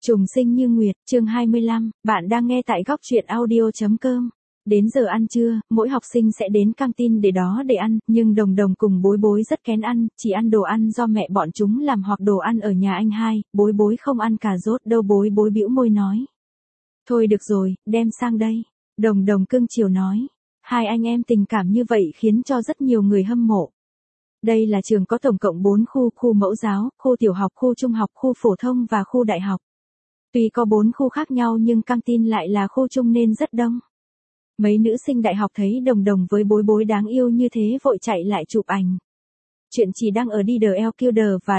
Trùng sinh như nguyệt, chương 25, bạn đang nghe tại góc truyện audio.com. Đến giờ ăn trưa, mỗi học sinh sẽ đến căng tin để đó để ăn, nhưng Đồng Đồng cùng Bối Bối rất kén ăn, chỉ ăn đồ ăn do mẹ bọn chúng làm hoặc đồ ăn ở nhà anh hai, Bối Bối không ăn cà rốt đâu. Bối Bối bĩu môi nói. Thôi được rồi, đem sang đây. Đồng Đồng cưng chiều nói. Hai anh em tình cảm như vậy khiến cho rất nhiều người hâm mộ. Đây là trường có tổng cộng 4 khu, khu mẫu giáo, khu tiểu học, khu trung học, khu phổ thông và khu đại học. Tuy có 4 khu khác nhau nhưng căng tin lại là khu chung nên rất đông. Mấy nữ sinh đại học thấy Đồng Đồng với Bối Bối đáng yêu như thế vội chạy lại chụp ảnh. Chuyện chỉ đăng ở DLQD và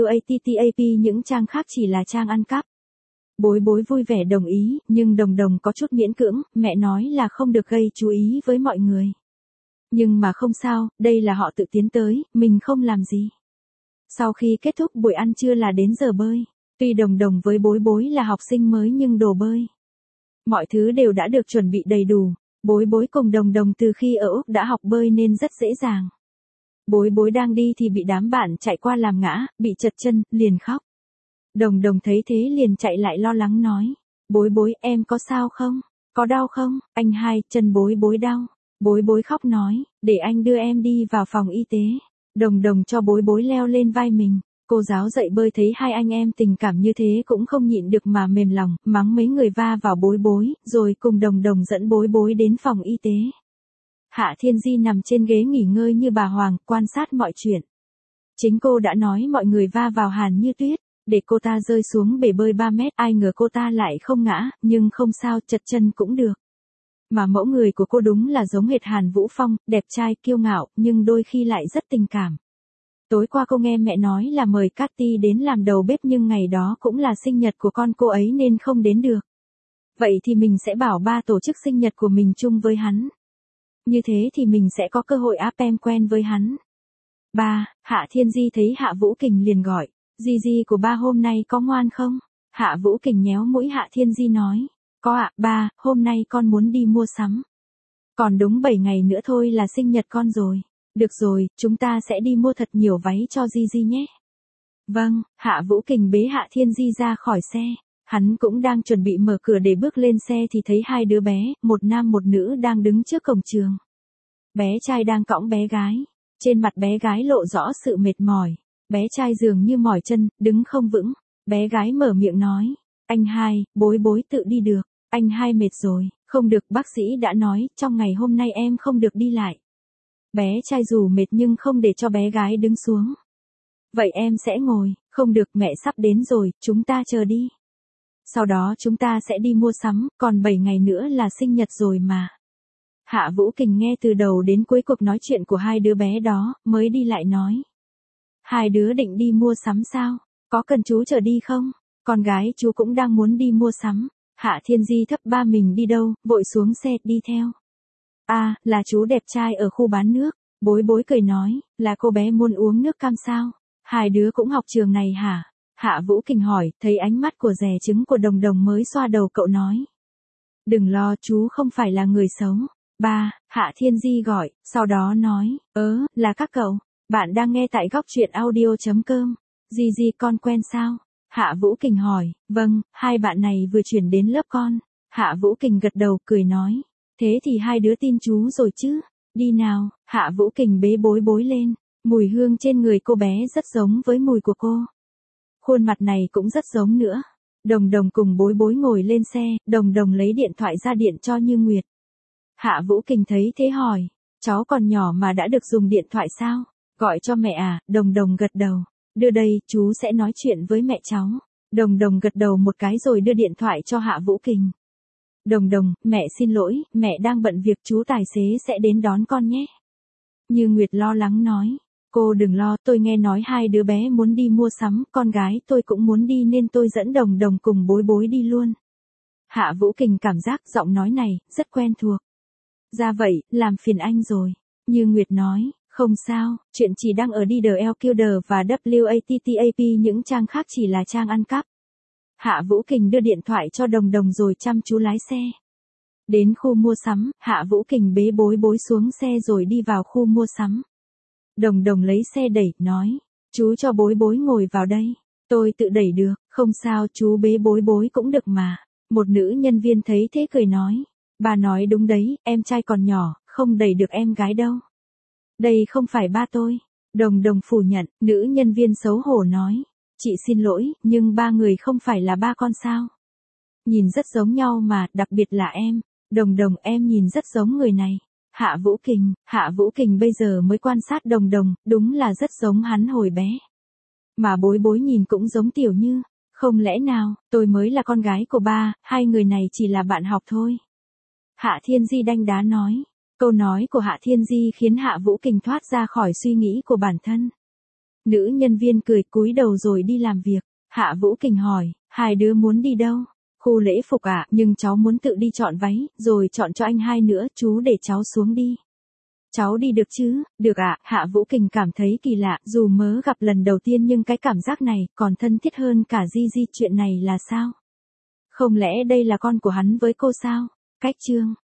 WATTAP, những trang khác chỉ là trang ăn cắp. Bối Bối vui vẻ đồng ý, nhưng Đồng Đồng có chút miễn cưỡng, mẹ nói là không được gây chú ý với mọi người. Nhưng mà không sao, đây là họ tự tiến tới, mình không làm gì. Sau khi kết thúc buổi ăn trưa là đến giờ bơi. Tuy Đồng Đồng với Bối Bối là học sinh mới nhưng đồ bơi, mọi thứ đều đã được chuẩn bị đầy đủ. Bối Bối cùng Đồng Đồng từ khi ở Úc đã học bơi nên rất dễ dàng. Bối Bối đang đi thì bị đám bạn chạy qua làm ngã, bị trật chân, liền khóc. Đồng Đồng thấy thế liền chạy lại lo lắng nói. Bối Bối, em có sao không? Có đau không? Anh hai, chân Bối Bối đau. Bối Bối khóc nói, để anh đưa em đi vào phòng y tế. Đồng Đồng cho Bối Bối leo lên vai mình. Cô giáo dạy bơi thấy hai anh em tình cảm như thế cũng không nhịn được mà mềm lòng, mắng mấy người va vào Bối Bối, rồi cùng Đồng Đồng dẫn Bối Bối đến phòng y tế. Hạ Thiên Di nằm trên ghế nghỉ ngơi như bà Hoàng, quan sát mọi chuyện. Chính cô đã nói mọi người va vào Hàn Như Tuyết, để cô ta rơi xuống bể bơi 3 mét, ai ngờ cô ta lại không ngã, nhưng không sao, chật chân cũng được. Mà mẫu người của cô đúng là giống hệt Hàn Vũ Phong, đẹp trai, kiêu ngạo, nhưng đôi khi lại rất tình cảm. Tối qua cô nghe mẹ nói là mời Cathy đến làm đầu bếp nhưng ngày đó cũng là sinh nhật của con cô ấy nên không đến được. Vậy thì mình sẽ bảo ba tổ chức sinh nhật của mình chung với hắn. Như thế thì mình sẽ có cơ hội áp em quen với hắn. Ba, Hạ Thiên Di thấy Hạ Vũ Kình liền gọi. Di của ba hôm nay có ngoan không? Hạ Vũ Kình nhéo mũi Hạ Thiên Di nói. Có ạ, ba, hôm nay con muốn đi mua sắm. Còn đúng 7 ngày nữa thôi là sinh nhật con rồi. Được rồi, chúng ta sẽ đi mua thật nhiều váy cho Di nhé. Vâng, Hạ Vũ Kình bế Hạ Thiên Di ra khỏi xe. Hắn cũng đang chuẩn bị mở cửa để bước lên xe thì thấy hai đứa bé, một nam một nữ đang đứng trước cổng trường. Bé trai đang cõng bé gái. Trên mặt bé gái lộ rõ sự mệt mỏi. Bé trai dường như mỏi chân, đứng không vững. Bé gái mở miệng nói. Anh hai, Bối Bối tự đi được. Anh hai mệt rồi, không được, bác sĩ đã nói, trong ngày hôm nay em không được đi lại. Bé trai dù mệt nhưng không để cho bé gái đứng xuống. Vậy em sẽ ngồi, không được, mẹ sắp đến rồi, chúng ta chờ đi. Sau đó chúng ta sẽ đi mua sắm, còn 7 ngày nữa là sinh nhật rồi mà. Hạ Vũ Kình nghe từ đầu đến cuối cuộc nói chuyện của hai đứa bé đó, mới đi lại nói. Hai đứa định đi mua sắm sao? Có cần chú chở đi không? Con gái chú cũng đang muốn đi mua sắm. Hạ Thiên Di thấp ba mình đi đâu, vội xuống xe, đi theo. À, là chú đẹp trai ở khu bán nước. Bối Bối cười nói, là cô bé muốn uống nước cam sao? Hai đứa cũng học trường này hả? Hạ Vũ Kình hỏi, thấy ánh mắt của dè trứng của Đồng Đồng mới xoa đầu cậu nói. Đừng lo, chú không phải là người xấu. Ba, Hạ Thiên Di gọi, sau đó nói, là các cậu. Bạn đang nghe tại góc truyện audio.com. Di con quen sao? Hạ Vũ Kình hỏi, vâng, hai bạn này vừa chuyển đến lớp con. Hạ Vũ Kình gật đầu, cười nói. Thế thì hai đứa tin chú rồi chứ? Đi nào, Hạ Vũ Kình bế Bối Bối lên. Mùi hương trên người cô bé rất giống với mùi của cô. Khuôn mặt này cũng rất giống nữa. Đồng Đồng cùng Bối Bối ngồi lên xe, Đồng Đồng lấy điện thoại ra điện cho Như Nguyệt. Hạ Vũ Kình thấy thế hỏi, cháu còn nhỏ mà đã được dùng điện thoại sao? Gọi cho mẹ à? Đồng Đồng gật đầu. Đưa đây, chú sẽ nói chuyện với mẹ cháu. Đồng Đồng gật đầu một cái rồi đưa điện thoại cho Hạ Vũ Kình. Đồng Đồng, mẹ xin lỗi, mẹ đang bận việc, chú tài xế sẽ đến đón con nhé. Như Nguyệt lo lắng nói. Cô đừng lo, tôi nghe nói hai đứa bé muốn đi mua sắm, con gái tôi cũng muốn đi nên tôi dẫn Đồng Đồng cùng Bối Bối đi luôn. Hạ Vũ Kình cảm giác giọng nói này rất quen thuộc. Ra vậy, làm phiền anh rồi. Như Nguyệt nói, không sao, chuyện chỉ đăng ở DLQD và WATTAP, những trang khác chỉ là trang ăn cắp. Hạ Vũ Kình đưa điện thoại cho Đồng Đồng rồi chăm chú lái xe. Đến khu mua sắm, Hạ Vũ Kình bế Bối Bối xuống xe rồi đi vào khu mua sắm. Đồng Đồng lấy xe đẩy, nói, chú cho Bối Bối ngồi vào đây. Tôi tự đẩy được, Không sao chú bế bối bối cũng được mà. Một nữ nhân viên thấy thế cười nói. Bà nói đúng đấy, em trai còn nhỏ, không đẩy được em gái đâu. Đây không phải ba tôi. Đồng đồng phủ nhận, nữ nhân viên xấu hổ nói. Chị xin lỗi, nhưng ba người không phải là ba con sao? Nhìn rất giống nhau mà, đặc biệt là em. Đồng đồng em nhìn rất giống người này. Hạ Vũ Kình bây giờ mới quan sát đồng đồng, đúng là rất giống hắn hồi bé. Mà bối bối nhìn cũng giống Tiểu Như. Không lẽ nào, tôi mới là con gái của ba, hai người này chỉ là bạn học thôi. Hạ Thiên Di đanh đá nói. Câu nói của Hạ Thiên Di khiến Hạ Vũ Kình thoát ra khỏi suy nghĩ của bản thân. Nữ nhân viên cười cúi đầu rồi đi làm việc. Hạ Vũ Kình hỏi, hai đứa muốn đi đâu? Khu lễ phục à, nhưng cháu muốn tự đi chọn váy, rồi chọn cho anh hai nữa, chú để cháu xuống đi. Cháu đi được chứ? Được ạ, Hạ Vũ Kình cảm thấy kỳ lạ, dù mới gặp lần đầu tiên nhưng cái cảm giác này còn thân thiết hơn cả Di, chuyện này là sao? Không lẽ đây là con của hắn với cô sao? Cách chương